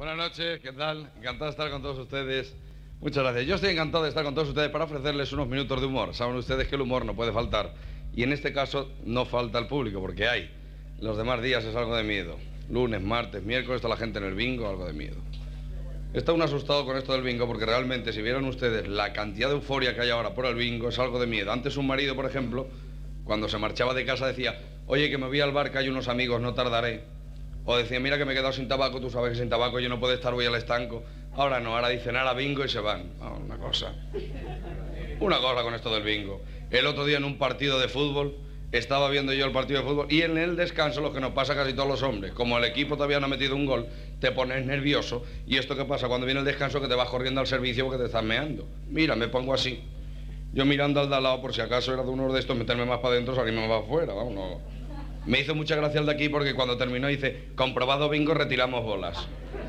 Buenas noches, ¿qué tal? Encantado de estar con todos ustedes. Muchas gracias. Yo estoy encantado de estar con todos ustedes para ofrecerles unos minutos de humor. Saben ustedes que el humor no puede faltar. Y en este caso no falta el público, porque hay. Los demás días es algo de miedo. Lunes, martes, miércoles, está la gente en el bingo, algo de miedo. Está uno asustado con esto del bingo porque realmente, si vieran ustedes la cantidad de euforia que hay ahora por el bingo, es algo de miedo. Antes un marido, por ejemplo, cuando se marchaba de casa decía: oye, que me voy al bar, que hay unos amigos, no tardaré. O decía: mira que me he quedado sin tabaco, tú sabes que sin tabaco yo no puedo estar, voy al estanco. Ahora no, ahora dicen ahora bingo y se van. Oh, una cosa con esto del bingo. El otro día en un partido de fútbol, estaba viendo yo el partido de fútbol y en el descanso lo que nos pasa a casi todos los hombres, como el equipo todavía no ha metido un gol, te pones nervioso. ¿Y esto qué pasa? Cuando viene el descanso, que te vas corriendo al servicio porque te estás meando. Mira, me pongo así. Yo mirando al de al lado por si acaso era de uno de estos, meterme más para adentro, salirme más para afuera, vamos, no. Me hizo mucha gracia el de aquí porque cuando terminó dice: comprobado bingo, retiramos bolas.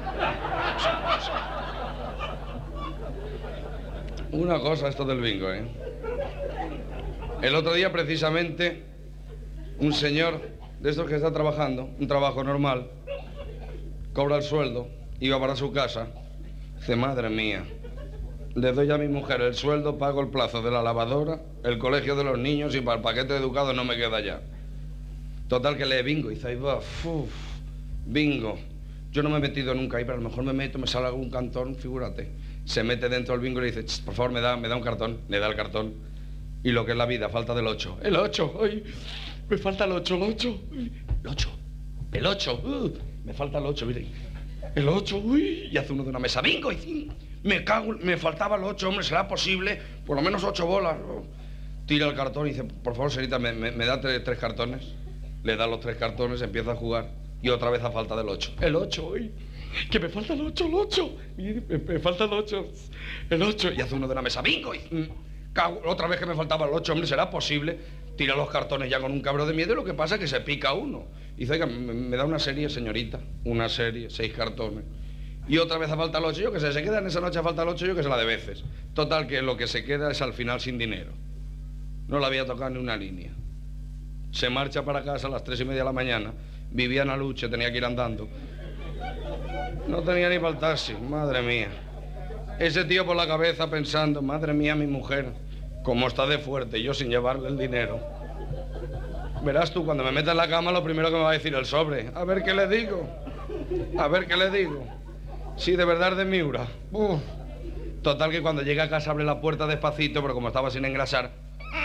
Una cosa esto del bingo, ¿eh? El otro día precisamente un señor de estos que está trabajando, un trabajo normal, cobra el sueldo, iba para su casa, dice: madre mía, le doy a mi mujer el sueldo, pago el plazo de la lavadora, el colegio de los niños y para el paquete de educado no me queda ya. Total que lee bingo y dice: ahí va, bingo. Yo no me he metido nunca ahí, pero a lo mejor me meto, me sale algún cantón, figúrate. Se mete dentro del bingo y le dice: por favor, me da un cartón. Le da el cartón. Y lo que es la vida, falta del 8. El 8, ay, me falta el 8, el 8. El 8, me falta el 8, miren. El 8, uy, y hace uno de una mesa, bingo, y me cago, me faltaba el 8, hombre, ¿será posible? Por lo menos 8 bolas. Tira el cartón y dice: por favor, señorita, me da tres cartones. Le da los 3 cartones, empieza a jugar y otra vez a falta del 8. El 8, uy, que me falta el 8, el 8. Me falta el 8, el 8. Y hace uno de una mesa, bingo, y otra vez que me faltaba el 8, hombre, ¿será posible? Tira los cartones ya con un cabrón de miedo y lo que pasa es que se pica uno. Y dice: oiga, me da una serie, señorita, una serie, 6 cartones. Y otra vez a falta el 8, yo que sé, se queda en esa noche a falta el 8, yo que sé, la de veces. Total, que lo que se queda es al final sin dinero. No le había tocado ni una línea. Se marcha para casa a las 3:30 de la mañana, vivía en Aluche, tenía que ir andando. No tenía ni para el taxi, madre mía. Ese tío por la cabeza pensando: madre mía, mi mujer, cómo está de fuerte, y yo sin llevarle el dinero. Verás tú, cuando me meta en la cama, lo primero que me va a decir el sobre. A ver qué le digo. A ver qué le digo. Sí, de verdad es de Miura. Total, que cuando llega a casa abre la puerta despacito, pero como estaba sin engrasar.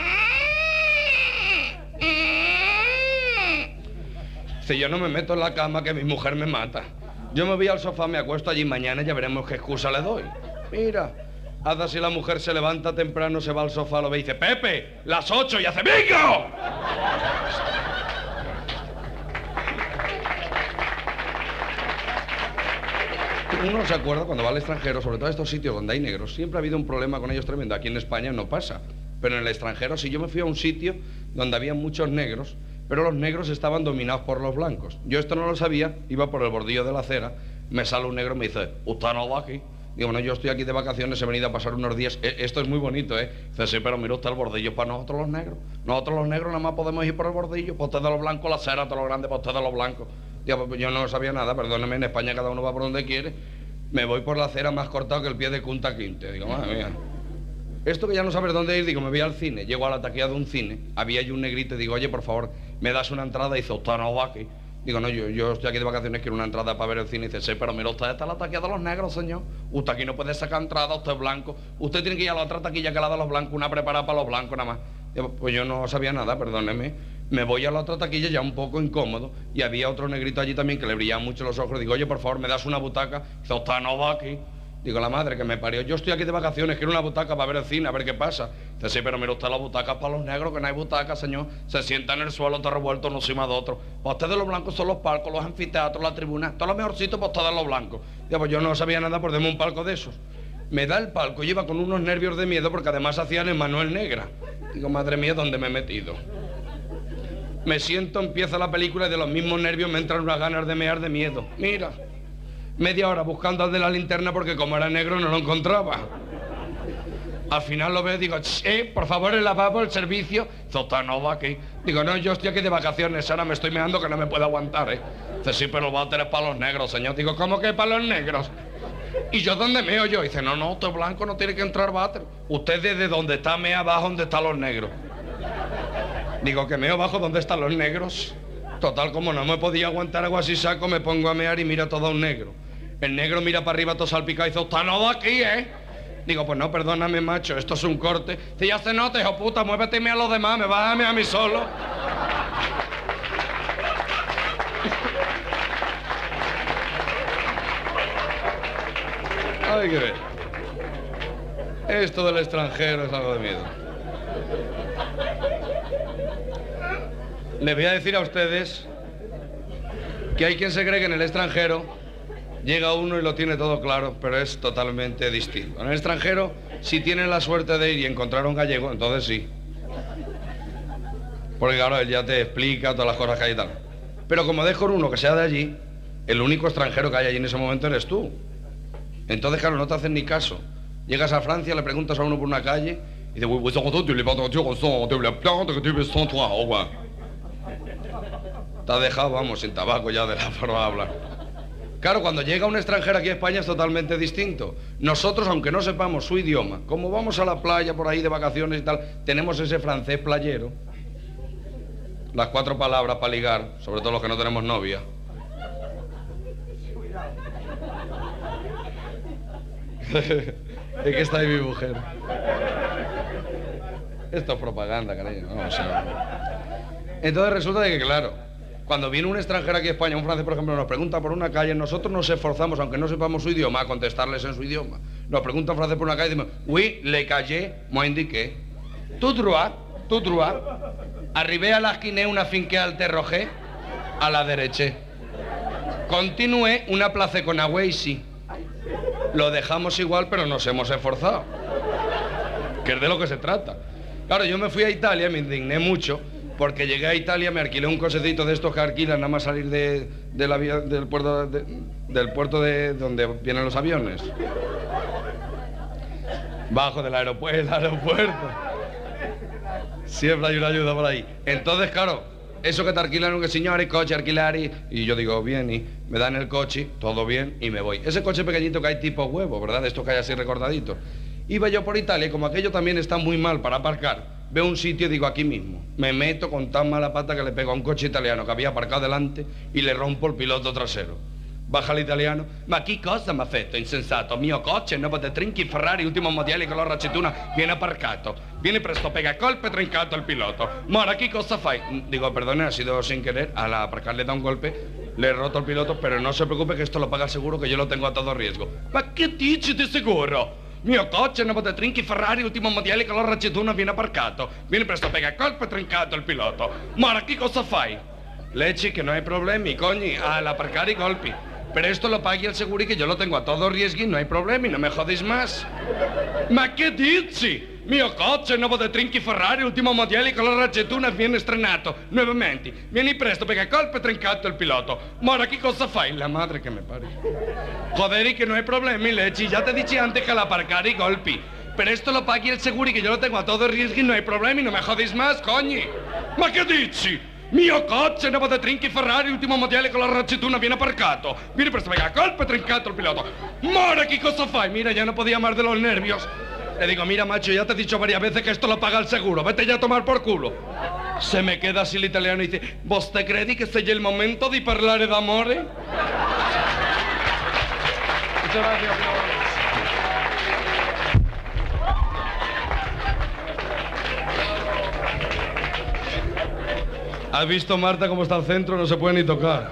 Dice: yo no me meto en la cama, que mi mujer me mata. Yo me voy al sofá, me acuesto allí, mañana ya veremos qué excusa le doy. Mira, hace así, la mujer se levanta temprano, se va al sofá, lo ve y dice: Pepe, las 8, y hace bingo. Uno se acuerda cuando va al extranjero, sobre todo a estos sitios donde hay negros, siempre ha habido un problema con ellos tremendo. Aquí en España no pasa, pero en el extranjero sí. Yo me fui a un sitio donde había muchos negros, pero los negros estaban dominados por los blancos. Yo esto no lo sabía, iba por el bordillo de la acera, me sale un negro y me dice: ¿usted no va aquí? Digo: bueno, yo estoy aquí de vacaciones, he venido a pasar unos días. Esto es muy bonito, ¿eh? Dice: sí, pero mira usted, el bordillo para nosotros los negros. Nosotros los negros nada más podemos ir por el bordillo, para usted de los blancos la acera, todo lo grande, para usted de los blancos. Digo: pues yo no sabía nada, perdóneme, en España cada uno va por donde quiere. Me voy por la acera más cortado que el pie de Kunta Kinte. Digo: madre mía. Esto que ya no sabes dónde ir, digo: me voy al cine. Llego a la taquilla de un cine, había allí un negrito y digo: oye, por favor, ¿me das una entrada? Y dice: usted no va aquí. Digo: no, yo estoy aquí de vacaciones, quiero una entrada para ver el cine. Y dice: sí, pero mira, usted está en la taquilla de los negros, señor. Usted aquí no puede sacar entrada, usted es blanco. Usted tiene que ir a la otra taquilla que la de los blancos, una preparada para los blancos nada más. Digo: pues yo no sabía nada, perdóneme. Me voy a la otra taquilla ya un poco incómodo y había otro negrito allí también que le brillaban mucho los ojos. Digo: oye, por favor, ¿me das una butaca? Dice: usted no va aquí. Digo: la madre que me parió, yo estoy aquí de vacaciones, quiero una butaca para ver el cine, a ver qué pasa. Dice: sí, pero mira usted, las butacas para los negros, que no hay butacas, señor. Se sienta en el suelo, todo revuelto uno encima de otro. Para ustedes los blancos son los palcos, los anfiteatros, la tribuna, todo lo mejorcito para ustedes los blancos. Digo: pues yo no sabía nada, por deme un palco de esos. Me da el palco, yo iba con unos nervios de miedo porque además hacían el Manuel Negra. Digo: madre mía, ¿dónde me he metido? Me siento, empieza la película y de los mismos nervios me entran unas ganas de mear de miedo. Mira. Media hora buscando al de la linterna porque como era negro no lo encontraba. Al final lo veo y digo: por favor, el lavabo, el servicio. Zotanova aquí. Digo: no, yo estoy aquí de vacaciones, ahora me estoy meando que no me puedo aguantar, Dice, sí, pero el váter es para los negros, señor. Digo, ¿cómo que es para los negros? ¿Y yo dónde meo yo? Dice, no, usted blanco no tiene que entrar váter. Usted desde donde está mea abajo, donde están los negros. Digo, que meo abajo donde están los negros. Total, como no me podía aguantar agua así saco, me pongo a mear y mira todo un negro. El negro mira para arriba todo salpicado y dice, usted no de aquí, ¿eh? Digo, pues no, perdóname, macho, esto es un corte. Dice, ya se nota, hijo puta, muévete y mea a los demás, me vas a mear a mí solo. Hay que ver. Esto del extranjero es algo de miedo. Les voy a decir a ustedes que hay quien se cree que en el extranjero llega uno y lo tiene todo claro, pero es totalmente distinto. En el extranjero, si tienen la suerte de ir y encontrar un gallego, entonces sí. Porque claro, él ya te explica todas las cosas que hay y tal. Pero como dejo con uno que sea de allí, el único extranjero que hay allí en ese momento eres tú. Entonces, claro, no te hacen ni caso. Llegas a Francia, le preguntas a uno por una calle y dice, te has dejado, vamos, sin tabaco ya de la forma de hablar. Claro, cuando llega un extranjero aquí a España es totalmente distinto. Nosotros, aunque no sepamos su idioma, como vamos a la playa por ahí de vacaciones y tal, tenemos ese francés playero, las 4 palabras para ligar, sobre todo los que no tenemos novia. Es que está ahí mi mujer. Esto es propaganda, cariño. No, o sea... Entonces resulta de que, claro, cuando viene un extranjero aquí a España, un francés, por ejemplo, nos pregunta por una calle, nosotros nos esforzamos, aunque no sepamos su idioma, a contestarles en su idioma. Nos pregunta un francés por una calle y decimos, oui, le calle, moi indiqué. Tout droit, arrivé a la esquina una finque al terroje, a la derecha. Continué una place con agüeysi. Lo dejamos igual, pero nos hemos esforzado. Que es de lo que se trata. Claro, yo me fui a Italia, me indigné mucho, porque llegué a Italia, me alquilé un cochecito de estos que alquilan nada más salir del puerto de donde vienen los aviones. Bajo del aeropuerto. Siempre hay una ayuda por ahí. Entonces, claro, eso que te alquilan un señor y coche alquilar y yo digo, bien, y me dan el coche, todo bien, y me voy. Ese coche pequeñito que hay tipo huevo, ¿verdad? De estos que hay así recordaditos. Iba yo por Italia y como aquello también está muy mal para aparcar, veo un sitio y digo, aquí mismo. Me meto con tan mala pata que le pego a un coche italiano que había aparcado delante y le rompo el piloto trasero. Baja el italiano. Ma che cosa mi ha fatto, insensato? Mio coche, nuovo de Trinchi, Ferrari, ultimo modello, color aceituna, viene aparcato. Vieni presto, pega colpe, trincato el piloto. Ma ora che cosa fai? Digo, perdone, ha sido sin querer. Al aparcar le da un golpe, le he roto el piloto, pero no se preocupe que esto lo paga el seguro, que yo lo tengo a todo riesgo. Ma che dici di sicuro? Mio coche, nuovo de Trinchi, Ferrari, ultimo modello, color aceituna, viene aparcato. Vieni presto, pega colpe, trincato el piloto. Ma ora che cosa fai? Lechi, que no hay problemi, coñi, al aparcar y golpi. Pero esto lo pague el seguro y que yo lo tengo a todo riesgo y no hay problema y no me jodéis más. Ma che dici? Mio coche, nuovo de Trinchi Ferrari, ultimo modello, color aceituna, viene estrenato, nuovamente. Vieni presto, perché colpo trincato il pilota. Ma ora che cosa fai? La madre che me pari. Joder, y que no hay problema, Lechi, ya te dije antes que al aparcar y golpi. Pero esto lo pague el seguro y que yo lo tengo a todo riesgo y no hay problema y no me jodéis más, coñi. Ma che dici? Mio coche, nuovo de Trinchi Ferrari, ultimo modello con la aceituna, viene aparcato. Vieni presto, venga, colpo, trincato el piloto. Mora, ¿qué cosa fai? Mira, ya no podía más de los nervios. Le digo, mira, macho, ya te he dicho varias veces que esto lo paga el seguro. Vete ya a tomar por culo. Se me queda así el italiano y dice, ¿vos te credi que sei el momento di parlare d'amore? Muchas gracias, ¿Has visto, Marta, cómo está el centro? No se puede ni tocar.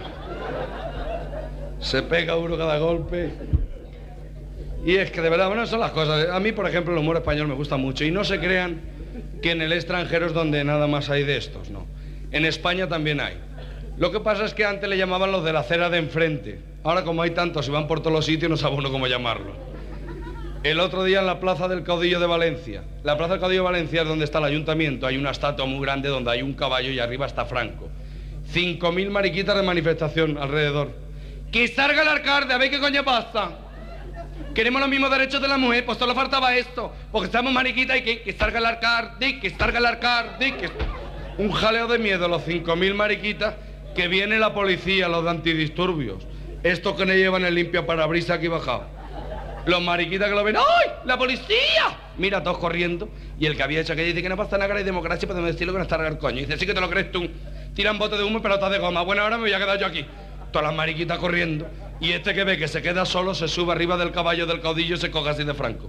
Se pega uno cada golpe. Y es que de verdad, bueno, son las cosas. A mí, por ejemplo, el humor español me gusta mucho. Y no se crean que en el extranjero es donde nada más hay de estos, no. En España también hay. Lo que pasa es que antes le llamaban los de la acera de enfrente. Ahora, como hay tantos y van por todos los sitios, no sabe uno cómo llamarlo. El otro día en la Plaza del Caudillo de Valencia. La Plaza del Caudillo de Valencia es donde está el ayuntamiento. Hay una estatua muy grande donde hay un caballo y arriba está Franco. 5.000 mariquitas de manifestación alrededor. ¡Que salga el alcalde! A ver qué coño pasa. Queremos los mismos derechos de la mujer, pues solo faltaba esto. Porque estamos mariquitas y que salga el alcalde, que salga el alcalde, que... Un jaleo de miedo, los 5.000 mariquitas. que viene la policía, los de antidisturbios. Estos que no llevan el limpia parabrisas aquí bajado. Los mariquitas que lo ven, ¡ay! ¡La policía! Mira, todos corriendo. Y el que había hecho aquello dice que no pasa nada, que hay democracia, podemos decirlo que no está el coño. Y dice, sí que te lo crees tú. Tiran botes de humo y pelotas de goma. Bueno, ahora me voy a quedar yo aquí. Todas las mariquitas corriendo. Y este que ve que se queda solo, se sube arriba del caballo del caudillo y se coge así de franco.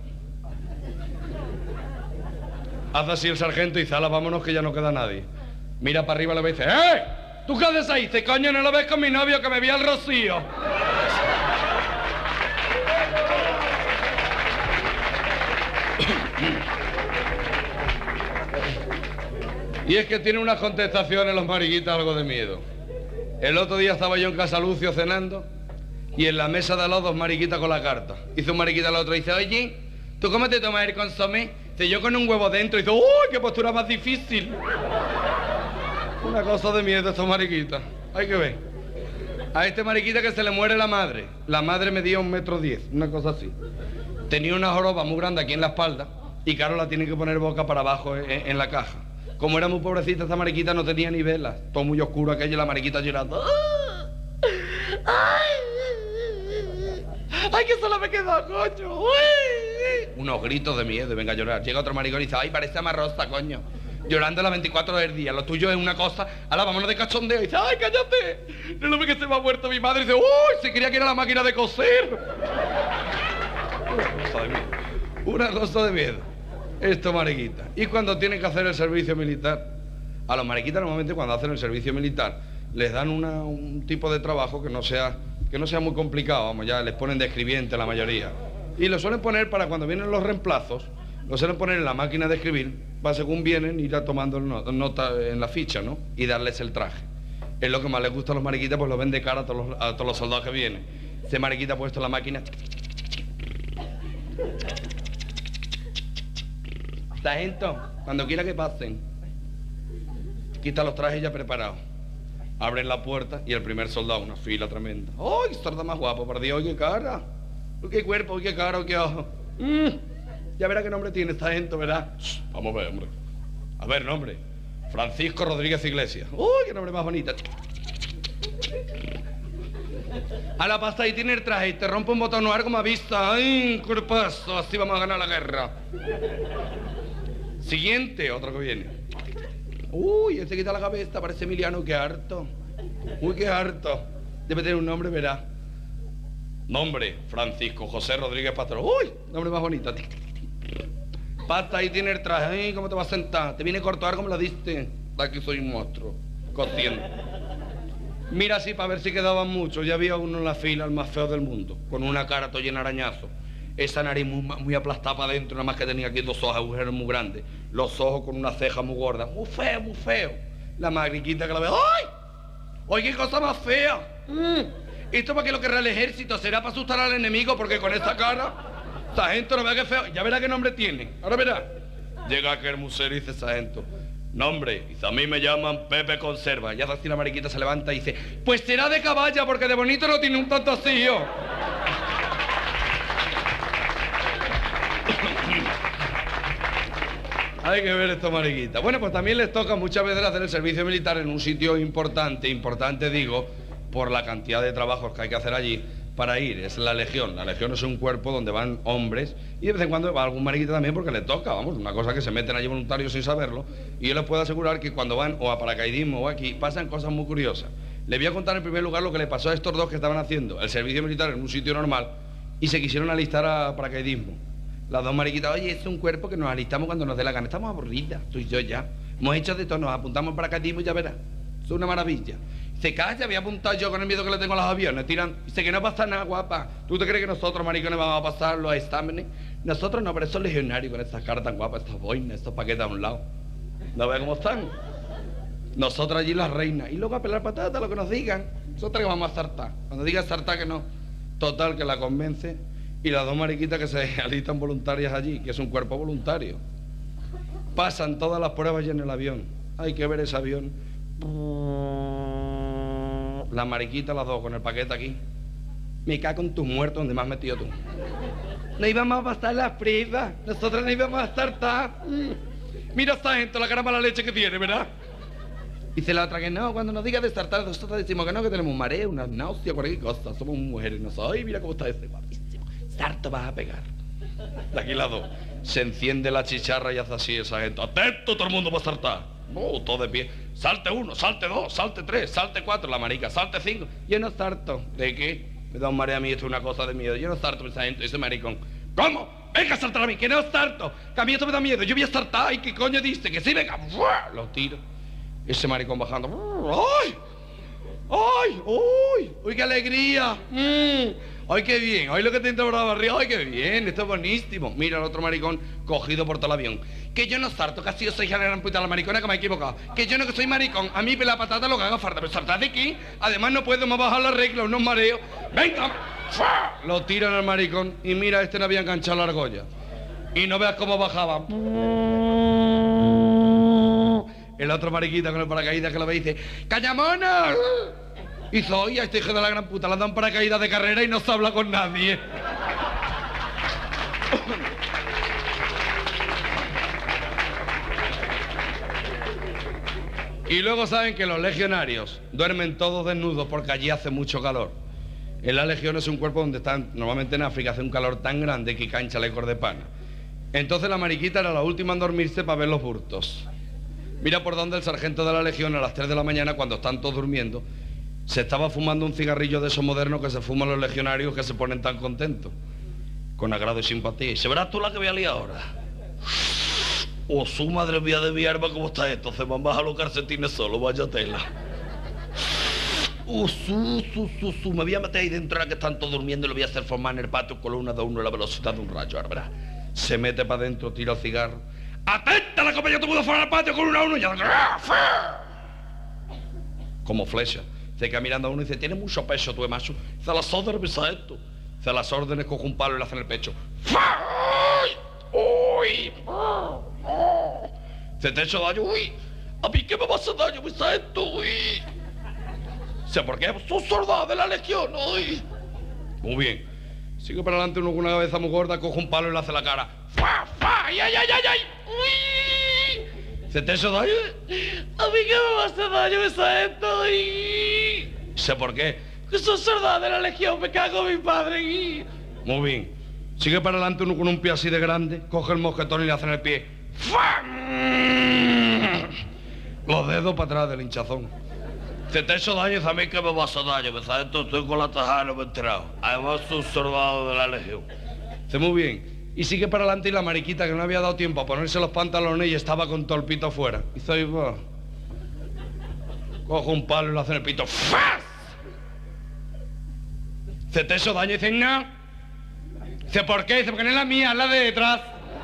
Hace así el sargento y dice, ala, vámonos que ya no queda nadie. Mira para arriba y le dice, ¡eh! ¿Tú qué haces ahí? Dice, coño, no lo ves con mi novio que me vi al Rocío. Y es que tiene unas contestaciones los mariquitas algo de miedo. El otro día estaba yo en casa Lucio cenando y en la mesa de al lado dos mariquitas con la carta. Hizo un mariquita al otro y dice, oye, ¿tú cómo te tomas el consomé? Dice, yo con un huevo dentro. Y dice, ¡uy, qué postura más difícil! Una cosa de miedo estos mariquitas. Hay que ver. A este mariquita que se le muere la madre. La madre medía 1,10 m, una cosa así. Tenía una joroba muy grande aquí en la espalda y claro, la tiene que poner boca para abajo en la caja. Como era muy pobrecita, esta mariquita no tenía ni velas. Todo muy oscuro aquello y la mariquita llorando. ¡Ay, que solo me queda, coño! ¡Uy! Unos gritos de miedo y venga a llorar. Llega otro maricón y dice, ¡ay, parece amarrosa, coño! Llorando las 24 horas del día. Lo tuyo es una cosa. ¡Hala, vámonos de cachondeo! Y dice, ¡ay, cállate! No lo ve que se me ha muerto mi madre. Y dice, ¡uy! Se creía que era la máquina de coser. Una cosa de miedo. Una cosa de miedo. Esto, mariquita. Y cuando tienen que hacer el servicio militar, a los mariquitas normalmente cuando hacen el servicio militar les dan un tipo de trabajo que no sea muy complicado, vamos, ya les ponen de escribiente la mayoría. Y lo suelen poner para cuando vienen los reemplazos, lo suelen poner en la máquina de escribir, para según vienen ir a tomando nota en la ficha, ¿no? Y darles el traje. Es lo que más les gusta a los mariquitas, pues lo ven de cara a todos los soldados que vienen. Ese mariquita ha puesto en la máquina. Sargento, cuando quiera que pasen, quita los trajes ya preparados. Abren la puerta y el primer soldado, una fila tremenda. ¡Ay, sorda más guapo, por Dios! ¡Qué cara! ¡Qué cuerpo! ¡Qué cara! ¡Qué ojo! Ya verá qué nombre tiene esta gente, ¿verdad? Vamos a ver, hombre. A ver, nombre. Francisco Rodríguez Iglesias. ¡Uy, qué nombre más bonito! A la pasta ahí tiene el traje y te rompe un botón o algo me avisa. ¡Ay, cuerpazo! Así vamos a ganar la guerra. Siguiente, otro que viene. Uy, este quita la cabeza, parece Emiliano, qué harto. Uy, qué harto. Debe tener un nombre, verá. Nombre, Francisco José Rodríguez Patrón. Uy, nombre más bonito. Pasta, ahí tiene el traje. Ay, ¿cómo te vas a sentar? ¿Te viene corto algo? Me lo diste. Aquí soy un monstruo. Cociendo. Mira así para ver si quedaban muchos. Ya había uno en la fila, el más feo del mundo, con una cara todo llena de arañazos. Esa nariz muy aplastada para adentro, nada más que tenía aquí dos ojos, agujeros muy grandes. Los ojos con una ceja muy gorda. Muy feo, muy feo. La mariquita que la ve. ¡Ay! ¡Ay, qué cosa más fea! ¿Esto para qué lo querrá el ejército? ¿Será para asustar al enemigo? Porque con esta cara, sargento, no vea qué feo. Ya verá qué nombre tiene. Ahora verá. Llega aquel musero y dice, sargento, nombre, dice, a mí me llaman Pepe Conserva. Y hace así la mariquita, se levanta y dice, pues será de caballa, porque de bonito no tiene un tanto así yo. Hay que ver esto, mariquita. Bueno, pues también les toca muchas veces hacer el servicio militar en un sitio importante digo, por la cantidad de trabajos que hay que hacer allí para ir. Es la Legión. La Legión es un cuerpo donde van hombres y de vez en cuando va algún mariquita también porque le toca, vamos, una cosa que se meten allí voluntarios sin saberlo. Y yo les puedo asegurar que cuando van o a paracaidismo o aquí, pasan cosas muy curiosas. Les voy a contar en primer lugar lo que le pasó a estos dos que estaban haciendo el servicio militar en un sitio normal y se quisieron alistar a paracaidismo. Las dos mariquitas, oye, es un cuerpo que nos alistamos cuando nos dé la gana. Estamos aburridas, tú y yo ya. Hemos hecho de todo, nos apuntamos para paracaidismo y ya verás. Es una maravilla. Se calla, había apuntado yo con el miedo que le tengo a los aviones. Tiran, dice que no pasa nada, guapa. ¿Tú te crees que nosotros, maricones, vamos a pasar los exámenes? Nosotros no, pero esos legionarios con estas caras tan guapas, estas boinas, estos paquetes a un lado. ¿No ves cómo están? Nosotros allí las reinas. Y luego a pelar patatas, lo que nos digan. Nosotros que vamos a saltar. Cuando diga saltar que no. Total, que la convence. Y las dos mariquitas que se alistan voluntarias allí, que es un cuerpo voluntario. Pasan todas las pruebas ya en el avión. Hay que ver ese avión. La mariquita, las dos, con el paquete aquí. Me cago en tus muertos donde me has metido tú. No íbamos a pasar las pruebas. Nosotros no íbamos a saltar. Mira esta gente, la cara mala leche que tiene, ¿verdad? Dice la otra que no, cuando nos diga destartar, nosotros decimos que no, que tenemos un mareo, una náusea, cualquier cosa. Somos mujeres, no soy. Mira cómo está ese, guapísimo. Sarto vas a pegar. De aquí lado. Se enciende la chicharra y hace así esa gente. Atento, todo el mundo va a saltar. No, todo de pie. Salte 1, salte 2, salte 3, salte 4, la marica, salte 5. Yo no salto. ¿De qué? Me da un mareo a mí, esto es una cosa de miedo. Yo no salto esa gente, ese maricón. ¿Cómo? Venga a saltar a mí, que no salto. Que a mí esto me da miedo. Yo voy a saltar. ¿Y qué coño dice? Que sí, venga. Lo tiro. Ese maricón bajando. ¡Ay! ¡Ay! ¡Uy! ¡Uy, qué alegría! ¡Ay, qué bien! ¡Ay, lo que te entra por la barriga! ¡Ay, qué bien! Esto es buenísimo. Mira el otro maricón cogido por todo el avión. Que yo no salto, que ha sido 6 a la gran puta la maricona que me he equivocado. Que yo no que soy maricón. A mí la patata lo que haga falta. Pero saltar de aquí. Además no puedo más bajar la regla, unos mareos. ¡Venga! ¡Fua! Lo tiran al maricón. Y mira, este no había enganchado la argolla. Y no veas cómo bajaba. El otro mariquita con el paracaídas que lo ve y dice ¡Cañamona! Hizo, oye, a este hijo de la gran puta le han dado un paracaídas de carrera y no se habla con nadie. Y luego saben que los legionarios duermen todos desnudos porque allí hace mucho calor. En la legión es un cuerpo donde están, normalmente en África hace un calor tan grande que caen chalecos de pana. Entonces la mariquita era la última en dormirse para ver los hurtos. Mira por dónde el sargento de la legión a las 3 de la mañana, cuando están todos durmiendo, se estaba fumando un cigarrillo de esos modernos que se fuman los legionarios que se ponen tan contentos. Con agrado y simpatía. Y se verás tú la que voy a liar ahora. Oh, su madre mía de mi arma, ¿cómo está esto? Se van a bajar los calcetines solo, vaya tela. Me voy a meter ahí dentro ahora que están todos durmiendo y lo voy a hacer formar en el patio con una de uno a la velocidad de un rayo, ahora verás. Se mete para adentro, tira el cigarro. ¡Atenta la compañía! ¡Todo el mundo fuera al patio con una a uno! Y ya... Como flecha. Se queda mirando a uno y dice, tiene mucho peso tu macho. Dice, a las órdenes, ¿sabes esto? Dice, a las órdenes coge un palo y le hace en el pecho. ¡Uy! Dice, te he hecho daño, uy. ¿A mí qué me va a hacer daño? ¿Sabes esto? Uy. Dice, ¿por qué? Sos soldado de la legión, uy. Muy bien. Sigue para adelante uno con una cabeza muy gorda, coge un palo y le hace la cara. ¡Fa, fa! ¡Ay, ay, ay, ay! ¡Uy! ¿Se te ha hecho daño? ¿A mí qué me va a hacer daño esa esto? Uy. ¿Sé por qué? Que soy soldado de la legión, me cago en mi padre. Uy. Muy bien. Sigue para adelante uno con un pie así de grande, coge el mosquetón y le hace en el pie. ¡Fa! Los dedos para atrás del hinchazón. Se te ha hecho daño, a mí que me va a hacer daño, ¿sabes? Estoy con la tajada, no me he enterado. Además, soy un soldado de la legión. Dice, muy bien. Y sigue para adelante y la mariquita, que no había dado tiempo a ponerse los pantalones y estaba con todo el pito afuera. Dice, ahí va. Coge un palo y le hace en el pito. ¡Fas! ¿Se te ha hecho daño? Dice, no. Dice, ¿por qué? Dice, porque no es la mía, es la de detrás.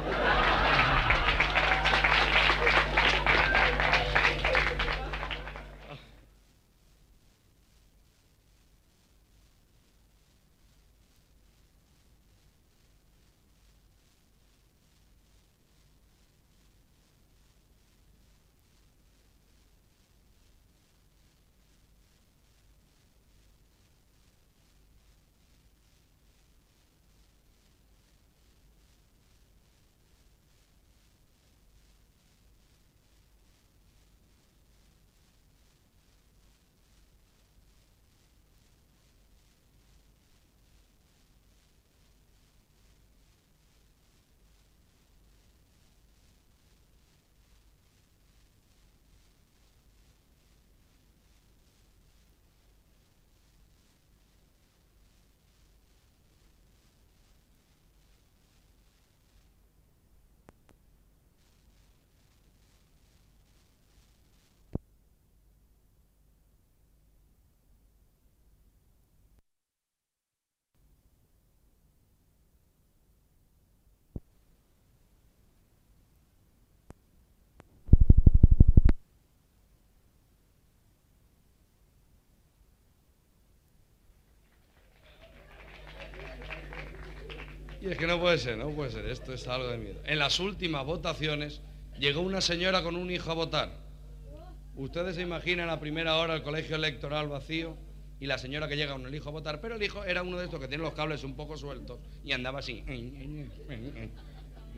Y es que no puede ser, esto es algo de miedo. En las últimas votaciones llegó una señora con un hijo a votar. Ustedes se imaginan a primera hora el colegio electoral vacío y la señora que llega con el hijo a votar, pero el hijo era uno de estos que tiene los cables un poco sueltos y andaba así.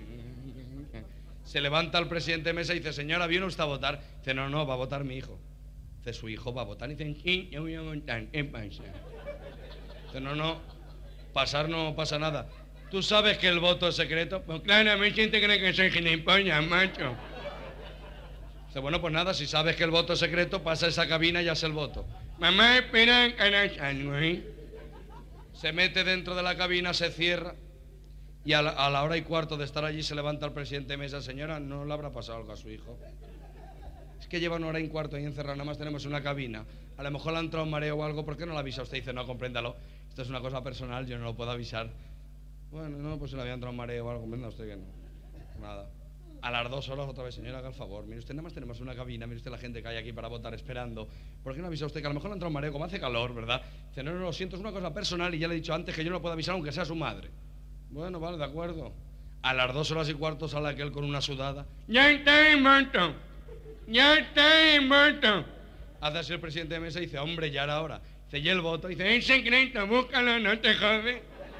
Se levanta el presidente de mesa y dice, señora, ¿viene usted a votar? Dice, no, va a votar mi hijo. Dice, su hijo va a votar. Y dicen, sí, yo voy a votar, ¿qué pasa? Dice, no, pasar no pasa nada. ¿Tú sabes que el voto es secreto? Pues claro, me siente cree que soy gilipollas, macho. Dice, bueno, pues nada, si sabes que el voto es secreto, pasa a esa cabina y hace el voto. Mamá, espera, algo, ¿eh? Se mete dentro de la cabina, se cierra y a la hora y cuarto de estar allí se levanta el presidente de mesa. Señora, ¿no le habrá pasado algo a su hijo? Es que lleva 1 hora y cuarto ahí encerrado, nada más tenemos una cabina. A lo mejor le ha entrado un mareo o algo, ¿por qué no le avisa usted? Dice, no, compréndalo, esto es una cosa personal, yo no lo puedo avisar. Bueno, no, pues se le había entrado un mareo o algo, comprenda usted que no. Nada. A las 2 horas otra vez, señora, haga el favor. Mire usted, nada más tenemos una cabina, mire usted la gente que hay aquí para votar esperando. ¿Por qué no avisa usted que a lo mejor le ha entrado un mareo, como hace calor, verdad? Dice, no, lo siento, es una cosa personal y ya le he dicho antes que yo no lo puedo avisar aunque sea su madre. Bueno, vale, de acuerdo. A las 2 horas y cuarto sale aquel con una sudada. ¡Ya está en voto! ¡Ya está en voto! Hace así el presidente de mesa y dice, hombre, ya era hora. Dice, ¿y el voto? Dice, es secreto, búscalo, no te jodes.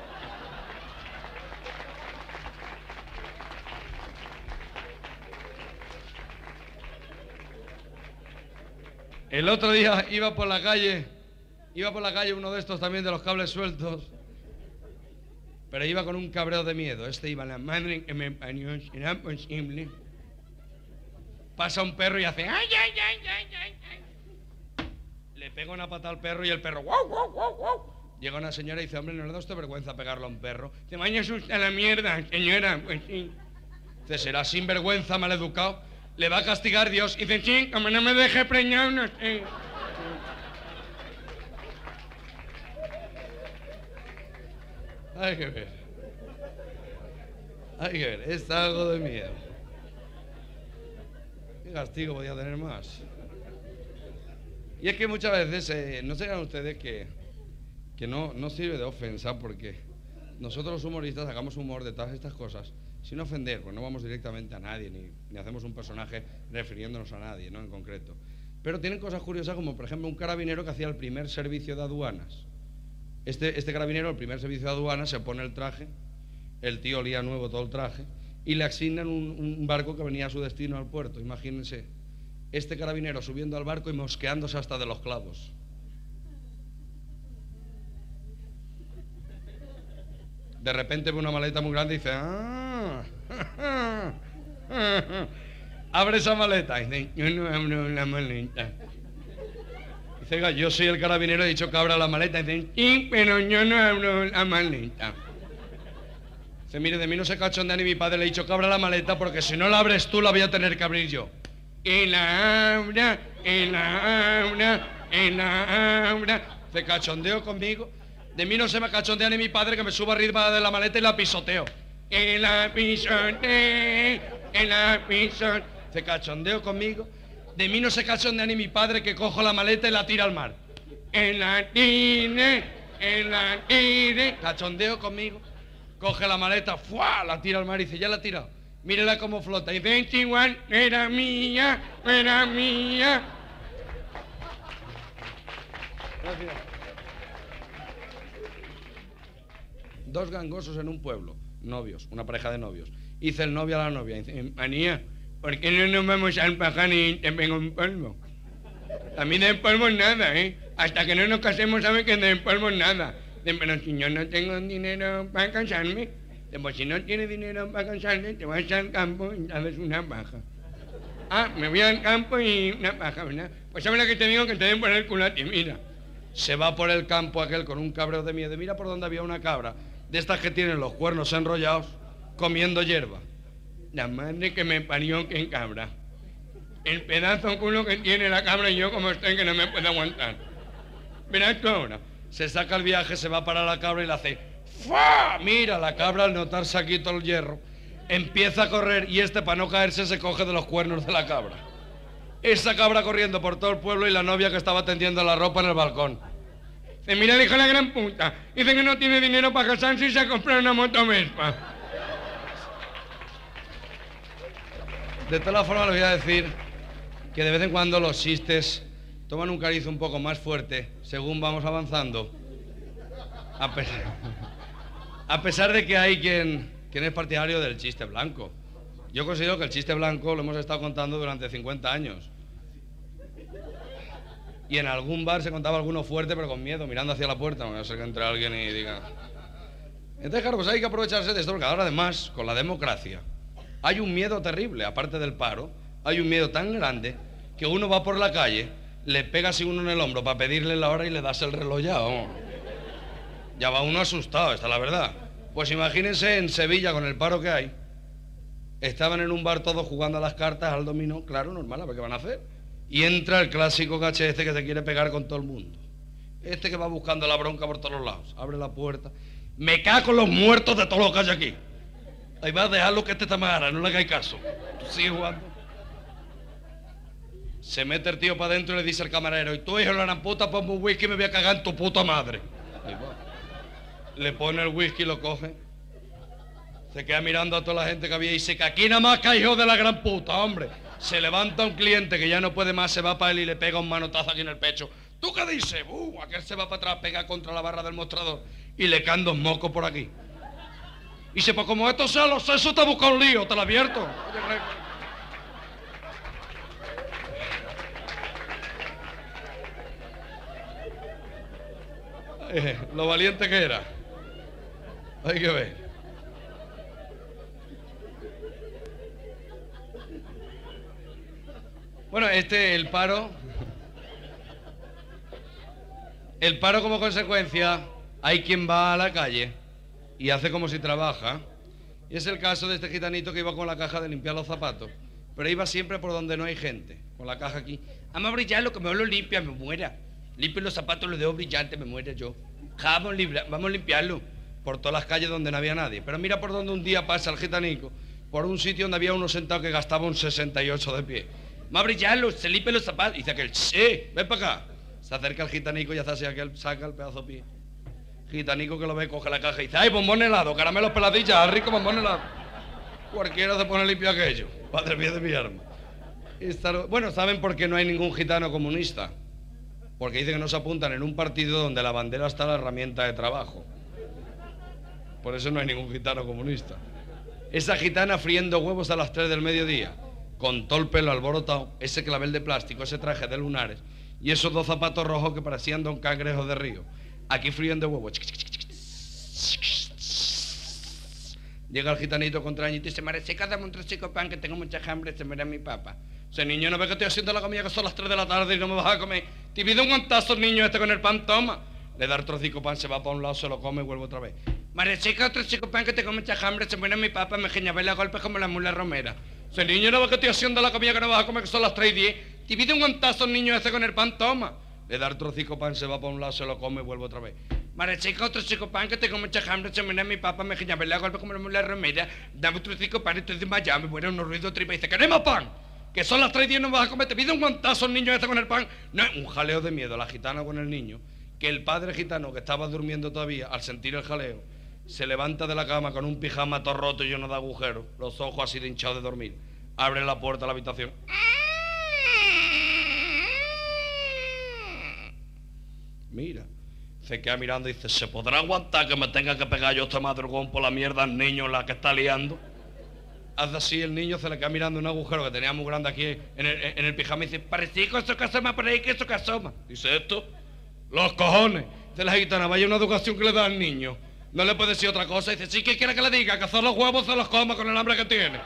El otro día iba por la calle uno de estos también de los cables sueltos, pero iba con un cabreo de miedo. Este iba, la madre que me parió, será posible. Pasa un perro y hace, ¡ay, ay, ay, ay, ay, ay! Le pega una pata al perro y el perro, ¡guau, guau, guau, guau! Llega una señora y dice, hombre, ¿no le da usted vergüenza pegarle a un perro? Dice, vaya asusta la mierda, señora, pues sí. Dice, será sinvergüenza, maleducado. Le va a castigar Dios. Y dice, sí, como no me deje preñado, no sé. Hay que ver. Hay que ver. Está algo de miedo. ¿Qué castigo podía tener más? Y es que muchas veces, no se crean ustedes que no sirve de ofensa, porque nosotros los humoristas sacamos humor de todas estas cosas sin ofender, pues no vamos directamente a nadie, ni hacemos un personaje refiriéndonos a nadie, ¿no? En concreto. Pero tienen cosas curiosas como, por ejemplo, un carabinero que hacía el primer servicio de aduanas. Este carabinero, el primer servicio de aduanas, se pone el traje, el tío olía nuevo todo el traje, y le asignan un barco que venía a su destino al puerto. Imagínense, este carabinero subiendo al barco y mosqueándose hasta de los clavos. De repente ve una maleta muy grande y dice, abre esa maleta. Y dice, yo no abro la maleta. Dice, oiga, yo soy el carabinero, he dicho que abra la maleta. Y dice, sí, pero yo no abro la maleta. Dice, mire, de mí no se cachondea ni mi padre, le he dicho que abra la maleta porque si no la abres tú la voy a tener que abrir yo. Y la abra, y la abra, y la abra. Dice, cachondeo conmigo. De mí no se me cachondea ni mi padre, que me suba arriba de la maleta y la pisoteo. Y la pisoteo, y la pisoteo. Se cachondeo conmigo. De mí no se cachondea ni mi padre, que cojo la maleta y la tira al mar. Y la tire, y la tire. Cachondeo conmigo. Coge la maleta, ¡fua! La tira al mar y dice, ya la ha tirado. Mírela cómo flota. Y dice, igual, era mía, era mía. Gracias. Dos gangosos en un pueblo, novios, una pareja de novios. Dice el novio a la novia, dice, María, ¿por qué no nos vamos al pajar y te pego un polvo? A mí de polvo nada, ¿eh? Hasta que no nos casemos sabe que de polvo nada. Dice, pero si yo no tengo dinero para casarme, dice, pues si no tienes dinero para casarte, te vas al campo y haces una paja. Ah, me voy al campo y una paja, ¿verdad? Pues ¿sabes lo que te digo? Que te den por el culo a ti, mira. Se va por el campo aquel con un cabreo de miedo. Mira por donde había una cabra, de estas que tienen los cuernos enrollados, comiendo hierba. La madre que me parió, que cabra. El pedazo culo que tiene la cabra y yo como estoy que no me puedo aguantar. Verás tú ahora. Se saca el viaje, se va para la cabra y la hace ¡fua! Mira, la cabra al notar saquito el hierro empieza a correr y este para no caerse se coge de los cuernos de la cabra. Esa cabra corriendo por todo el pueblo y la novia que estaba tendiendo la ropa en el balcón. Dice, mira, dijo la gran puta. Dice que no tiene dinero para casarse y se ha comprado una moto Vespa. De todas formas, le voy a decir que de vez en cuando los chistes toman un cariz un poco más fuerte según vamos avanzando. A pesar de que hay quien es partidario del chiste blanco. Yo considero que el chiste blanco lo hemos estado contando durante 50 años. Y en algún bar se contaba alguno fuerte, pero con miedo, mirando hacia la puerta, no sé que entre alguien y diga... Entonces, claro, pues hay que aprovecharse de esto, porque ahora además, con la democracia, hay un miedo terrible, aparte del paro, hay un miedo tan grande que uno va por la calle, le pega así uno en el hombro para pedirle la hora y le das el reloj ya, vamos. Ya va uno asustado, esta es la verdad. Pues imagínense en Sevilla, con el paro que hay, estaban en un bar todos jugando a las cartas, al dominó, claro, normal, a ver qué van a hacer. Y entra el clásico caché este que se quiere pegar con todo el mundo. Este que va buscando la bronca por todos los lados. Abre la puerta. Me cago en los muertos de todos los que hay aquí. Ahí va a dejarlo que este está más gara, no le hagáis caso. Tú sigues jugando. Se mete el tío para adentro y le dice al camarero, y tú, hijo de la gran puta, ponme un whisky y me voy a cagar en tu puta madre. Ahí va. Le pone el whisky y lo coge. Se queda mirando a toda la gente que había y dice que aquí nada más que hijo de la gran puta, hombre. Se levanta un cliente que ya no puede más, se va para él y le pega un manotazo aquí en el pecho. ¿Tú qué dices? Aquel se va para atrás, pega contra la barra del mostrador y le caen 2 mocos por aquí. Y dice, pues como esto sea los sesos, te busca un lío, te lo advierto. Lo valiente que era. Hay que ver. Bueno, el paro como consecuencia, hay quien va a la calle y hace como si trabaja. Y es el caso de este gitanito que iba con la caja de limpiar los zapatos, pero iba siempre por donde no hay gente, con la caja aquí. Vamos a brillarlo, que me lo limpia, me muera. Limpio los zapatos, los dejo brillantes, me muera yo. Vamos a limpiarlo por todas las calles donde no había nadie. Pero mira por donde un día pasa el gitanico, por un sitio donde había uno sentado que gastaba un 68 de pie. Va a brillarlo, se limpia los zapatos. Y dice aquel, ven para acá. Se acerca el gitanico y hace así aquel, saca el pedazo de pie. Gitanico que lo ve, coge la caja y dice, ¡ay, bombón helado, caramelos peladillas, rico bombón helado! Cualquiera se pone limpio aquello. Padre mío de mi arma. Bueno, ¿saben por qué no hay ningún gitano comunista? Porque dicen que no se apuntan en un partido donde la bandera está la herramienta de trabajo. Por eso no hay ningún gitano comunista. Esa gitana friendo huevos a las 3 del mediodía, con todo el pelo alborotado, ese clavel de plástico, ese traje de lunares y esos 2 zapatos rojos que parecían Don Cangrejo de Río. Aquí friendo huevos. Llega el gitanito contrañito y dice, Mareseca, dame un trocico de pan que tengo mucha hambre, se muere mi papá. Ese niño, no ve que estoy haciendo la comida, que son las 3 de la tarde y no me vas a comer. Te pido un guantazo el niño este con el pan, toma. Le da el trocico de pan, se va para un lado, se lo come y vuelve otra vez. Mareseca, otro trocico de pan que tengo mucha hambre, se muere mi papá, me geñabela a golpes como la mula romera. Ese niño, no ve que estoy haciendo la comida, que no vas a comer, que son las 3:10. Te pide un guantazo el niño este con el pan, toma. Le da el trocico de pan, se va para un lado, se lo come y vuelve otra vez. Mareseca, otro trocico de pan que tengo mucha hambre, se muere mi papá, me geñabela a golpes como la mula romera. Dame un trocico de pan y estoy desmayado, me muere unos ruidos tripa y dice, ¡queremos pan! Que son las 3:10, no vas a comer, te pide un guantazo el niño este con el pan. No, un jaleo de miedo, la gitana con el niño, que el padre gitano, que estaba durmiendo todavía, al sentir el jaleo, se levanta de la cama con un pijama todo roto y lleno de agujeros, los ojos así de hinchados de dormir, abre la puerta de la habitación. Mira, se queda mirando y dice, ¿se podrá aguantar que me tenga que pegar yo este madrugón por la mierda al niño la que está liando? Hace así, el niño se le queda mirando un agujero que tenía muy grande aquí en el pijama y dice, parecico, eso que asoma por ahí, que eso que asoma. Dice, ¿esto? Los cojones. Dice la gitana, vaya una educación que le da al niño. No le puede decir otra cosa. Dice, sí, ¿qué quiere que le diga? Que hacer los huevos se los coma con el hambre que tiene.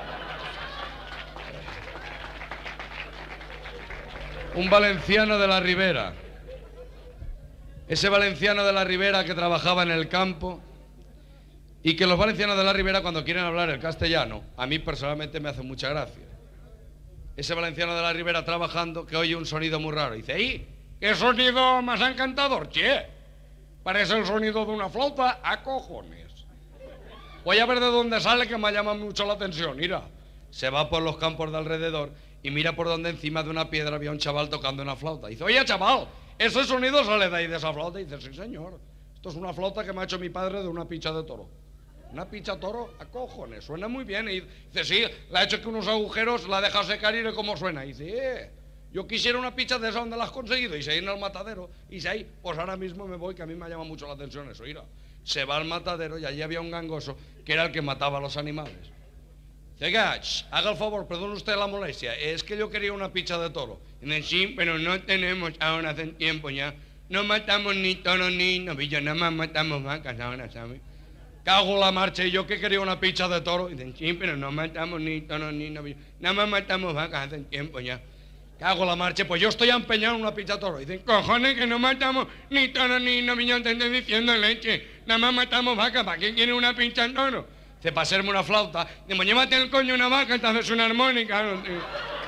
Un valenciano de la Ribera. Ese valenciano de la Ribera que trabajaba en el campo y que los valencianos de la Ribera cuando quieren hablar el castellano, a mí personalmente me hace mucha gracia. Ese valenciano de la Ribera trabajando que oye un sonido muy raro y dice, ¡ay! ¡Qué sonido más encantador, che! Parece el sonido de una flauta, a cojones. Voy a ver de dónde sale que me llama mucho la atención, mira. Se va por los campos de alrededor y mira por donde encima de una piedra había un chaval tocando una flauta. Y dice, oye, chaval, ese sonido sale de ahí de esa flauta. Y dice, sí, señor, esto es una flauta que me ha hecho mi padre de una picha de toro. Una picha toro, a cojones, suena muy bien. Y dice, sí, le ha hecho que unos agujeros, la deja secar y ve cómo suena. Y dice, yo quisiera una picha de esa, ¿dónde la has conseguido? Y se viene al matadero. Y dice, ahí, pues ahora mismo me voy, que a mí me llama mucho la atención eso. Mira, se va al matadero y allí había un gangoso que era el que mataba a los animales. Oiga, haga el favor, perdone usted la molestia. Es que yo quería una picha de toro. Y dice, sí, pero no tenemos ahora hace tiempo ya. No matamos ni toros ni novillos, nada más matamos vacas ahora, ¿sabes? Cago la marcha y yo que quería una picha de toro. Y dicen, sí, pero no matamos ni toros ni novillos. Nada más matamos vacas hace tiempo ya. Cago la marcha, pues yo estoy empeñado en una picha de toro. Y dicen, cojones que no matamos ni toros ni novillos, te estoy diciendo leche. Nada más matamos vacas, ¿para qué quiere una picha de toro? Dice, para hacerme una flauta. Digo, llévate el coño una vaca y te haces una armónica. ¿No, tío?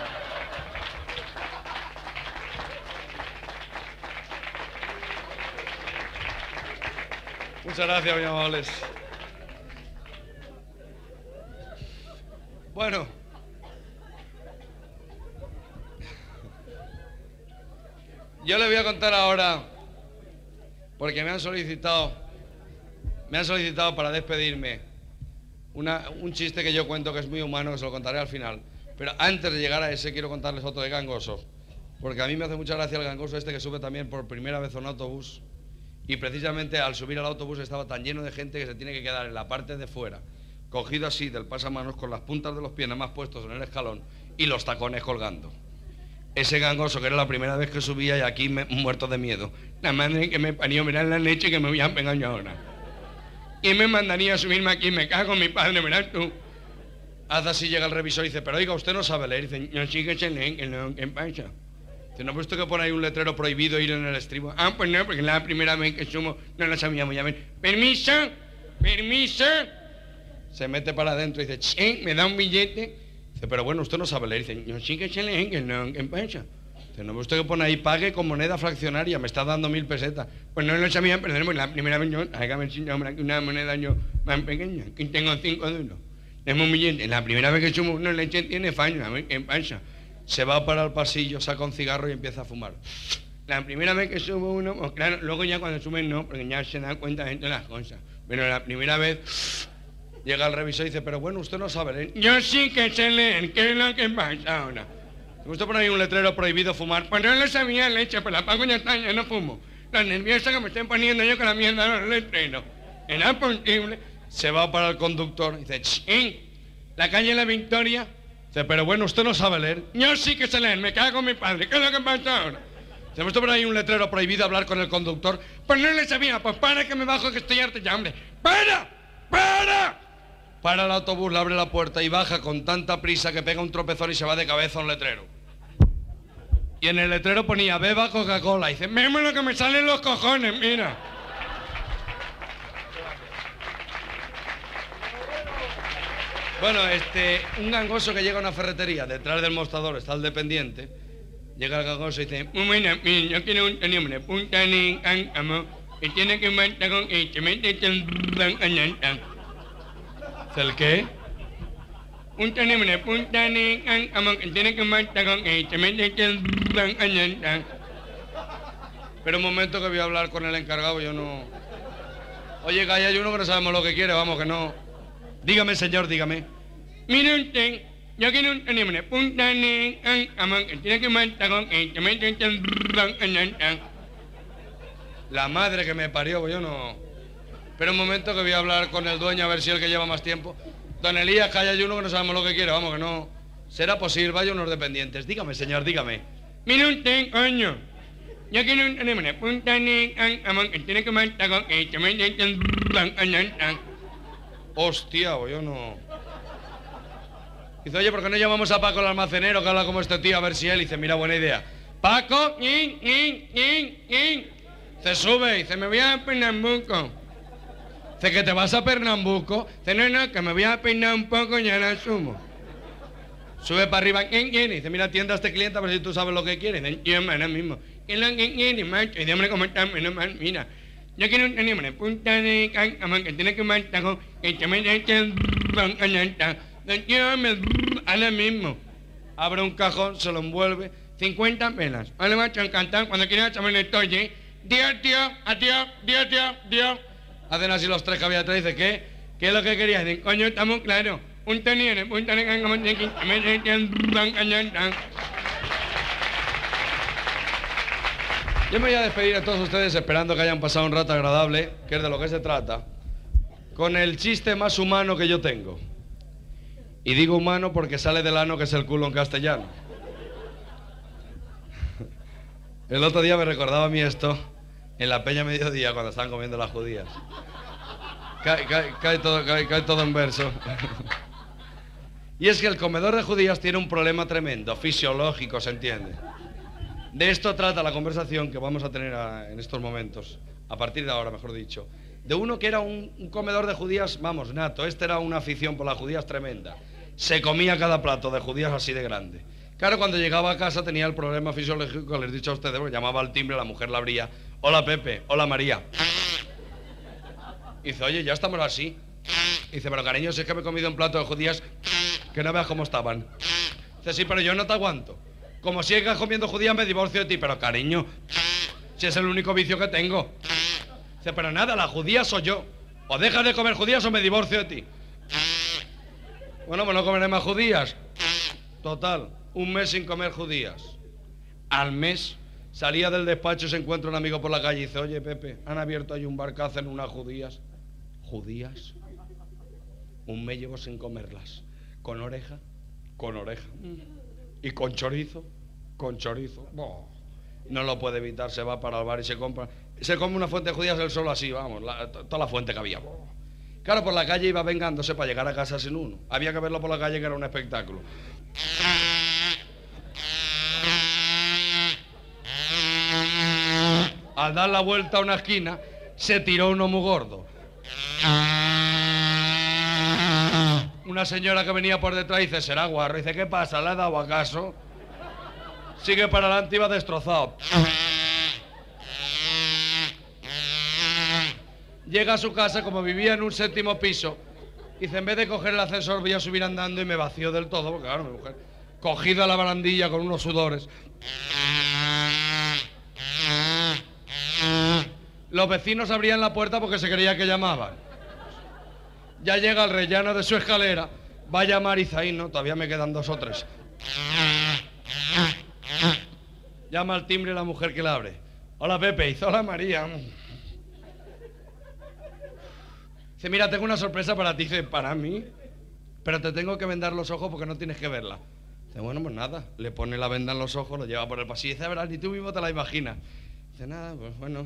Muchas gracias, muy amables. Bueno. Yo le voy a contar ahora, porque me han solicitado para despedirme un chiste que yo cuento que es muy humano, que se lo contaré al final. Pero antes de llegar a ese quiero contarles otro de Gangoso, porque a mí me hace mucha gracia el gangoso este que sube también por primera vez a un autobús, y precisamente al subir al autobús estaba tan lleno de gente que se tiene que quedar en la parte de fuera, cogido así del pasamanos con las puntas de los pies nada más puestos en el escalón y los tacones colgando. Ese gangoso que era la primera vez que subía y aquí muerto de miedo. La madre que me parió, mirad la leche que me voy a pegar yo ahora. ¿Quién me mandaría a subirme aquí? Me cago en mi padre, verás tú. Haz así, llega el revisor y dice, pero oiga, usted no sabe leer. Dice, no, sí que se lee, que no, ¿qué pasa? Dice, ¿no ha visto que pone ahí un letrero prohibido ir en el estribo? Ah, pues no, porque es la primera vez que sumo, no lo sabíamos ya ver. Permiso, permiso. Se mete para adentro y dice, che, me da un billete. Dice, pero bueno, usted no sabe leer. Dice, no, sí que se lee, que no, ¿qué pasa? Dice, ¿no ve usted que pone ahí pague con moneda fraccionaria? Me está dando 1000 pesetas. Pues no lo sabía, perdón, la primera vez yo, hágame una moneda yo más pequeña, que tengo 5 duros. Tenemos un billete. La primera vez que sumo una leche tiene fallo, a ver qué pasa. Se va para el pasillo, saca un cigarro y empieza a fumar. La primera vez que subo uno, pues claro, luego ya cuando suben no, porque ya se da cuenta de las cosas. Pero la primera vez llega el revisor y dice, pero bueno, usted no sabe leer. Yo sí que sé leer, ¿qué es lo que pasa ahora? Usted pone ahí un letrero prohibido fumar. Pues no lo sabía, leche, pero la pago ya está, ya no fumo. La nerviosa que me estoy poniendo yo con la mierda de los letreros. Era posible. Se va para el conductor y dice, ¡chin! La calle La Victoria. Dice, pero bueno, usted no sabe leer. Yo sí que sé leer, me cago en mi padre. ¿Qué es lo que pasa ahora? Se puesto por ahí un letrero prohibido hablar con el conductor. Pues no le sabía, pues para que me bajo que estoy harto ya, hombre. ¡Para! ¡Para! Para el autobús, le abre la puerta y baja con tanta prisa que pega un tropezón y se va de cabeza a un letrero. Y en el letrero ponía, beba Coca-Cola. Y dice, meme lo que me salen los cojones, mira. Bueno, un gangoso que llega a una ferretería, detrás del mostrador está el dependiente. Llega el gangoso y dice, bueno, yo quiero un nombre, punta ni amo, que tiene que matar con este, métete el ¿el qué? Un tenembre, punta ni amo, que tiene que matar con este, métete el Pero un momento que voy a hablar con el encargado, yo no... Oye, que hay uno que no sabemos lo que quiere, vamos, que no... Dígame, señor, dígame. Mire usted, yo quiero un tenembre, punta ni amo, que tiene que matar con este, métete el La madre que me parió, pues yo no... Pero un momento que voy a hablar con el dueño a ver si es el que lleva más tiempo. Don Elías, que hay uno que no sabemos lo que quiere, vamos, que no... Será posible, vaya unos dependientes. Dígame, señor, dígame. Mire usted, coño. Yo quiero un teléfono, punta ni amor, que tiene que matar con este, métete el Hostia, pues yo no... Dice, oye, ¿por qué no llamamos a Paco el almacenero que habla como este tío a ver si él? Dice, mira, buena idea. Paco, Se sube, dice, me voy a Pernambuco. Dice, ¿que te vas a Pernambuco? Dice, no, que me voy a peinar un poco y ya la sumo. Sube para arriba, ¿quién quiere? Dice, mira, atienda a este cliente a ver si tú sabes lo que quiere. Dice, yo, ahora mismo. ¿Quién es lo que quiere, macho? Y dice, hombre, ¿cómo estás? Menos mal, mira. Yo quiero un teléfono, punta de amor, que tiene que matar con que te mete el yo me ahora mismo. Abre un cajón, se lo envuelve, 50 pelas. Vale, macho, encantado. Cuando quieras saber estoy, ¿eh? Dios, Dios. Hacen así los tres que había atrás y dice, ¿qué? ¿Qué es lo que querías? Dicen, coño, estamos claros. Un teniente, punta de amor, que te mete el Yo me voy a despedir a todos ustedes esperando que hayan pasado un rato agradable, que es de lo que se trata, con el chiste más humano que yo tengo. Y digo humano porque sale del ano, que es el culo en castellano. El otro día me recordaba a mí esto en la Peña Mediodía cuando estaban comiendo las judías. Cae todo en verso. Y es que el comedor de judías tiene un problema tremendo, fisiológico, ¿se entiende? De esto trata la conversación que vamos a tener en estos momentos, a partir de ahora, mejor dicho. De uno que era un comedor de judías, vamos, nato. Este era una afición por las judías tremenda. Se comía cada plato de judías así de grande. Claro, cuando llegaba a casa tenía el problema fisiológico que les he dicho a ustedes, porque llamaba al timbre, la mujer la abría. Hola Pepe, hola María. Y dice, oye, ya estamos así. Y dice, pero cariño, si es que me he comido un plato de judías, que no veas cómo estaban. Dice, sí, pero yo no te aguanto. Como sigas comiendo judías me divorcio de ti. Pero cariño, si es el único vicio que tengo. Dice, pero nada, la judía soy yo. O dejas de comer judías o me divorcio de ti. Bueno, pues no comeré más judías. Total, un mes sin comer judías. Al mes salía del despacho y se encuentra un amigo por la calle y dice, oye Pepe, han abierto ahí un bar que hacen unas judías. ¿Judías? Un mes llevo sin comerlas. ¿Con oreja? Con oreja. ¿Y con chorizo? Con chorizo. Oh, no lo puede evitar, se va para el bar y se compra. Se come una fuente de judías él solo así, vamos, toda la fuente que había. Oh. Claro, por la calle iba vengándose para llegar a casa sin uno. Había que verlo por la calle, que era un espectáculo. Al dar la vuelta a una esquina, se tiró uno muy gordo. Una señora que venía por detrás dice, será guarro. Dice, ¿qué pasa? ¿Le ha dado acaso? Sigue para adelante y va destrozado. Llega a su casa, como vivía en un 7º piso, dice, en vez de coger el ascensor voy a subir andando, y me vació del todo, porque claro, mi mujer, cogida a la barandilla con unos sudores. Los vecinos abrían la puerta porque se creía que llamaban. Ya llega al rellano de su escalera, va a llamar Izaín, ¿no? Todavía me quedan 2 o 3. Llama al timbre la mujer que le abre. Hola Pepe, dice, hola María. Dice, mira, tengo una sorpresa para ti. Dice, ¿para mí? Pero te tengo que vendar los ojos porque no tienes que verla. Dice, bueno, pues nada. Le pone la venda en los ojos, lo lleva por el pasillo y dice, verás, ni tú mismo te la imaginas. Dice, nada, pues bueno.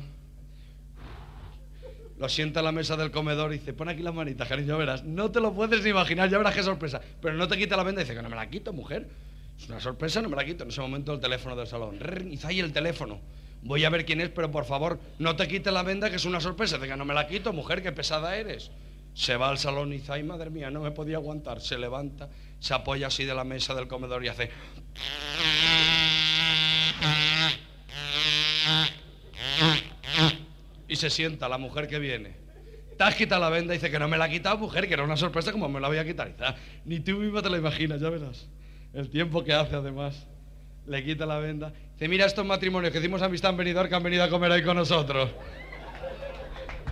Lo sienta en la mesa del comedor y dice, pon aquí las manitas, cariño, verás. No te lo puedes ni imaginar, ya verás qué sorpresa. Pero no te quita la venda. Dice, que no me la quito, mujer. Es una sorpresa, no me la quito. En ese momento el teléfono del salón. Dice, ahí el teléfono. Voy a ver quién es, pero por favor, no te quites la venda, que es una sorpresa. Dice, que no me la quito, mujer, qué pesada eres. Se va al salón y dice, ay, madre mía, no me podía aguantar. Se levanta, se apoya así de la mesa del comedor y hace... Y se sienta la mujer que viene. ¿Te has quitado la venda? Dice, que no me la ha quitado, mujer, que era una sorpresa, como me la voy a quitar. Dice, ni tú mismo te la imaginas, ya verás. El tiempo que hace, además. Le quita la venda. Dice, mira estos matrimonios que hicimos amistad en Benidorm, que han venido a comer ahí con nosotros.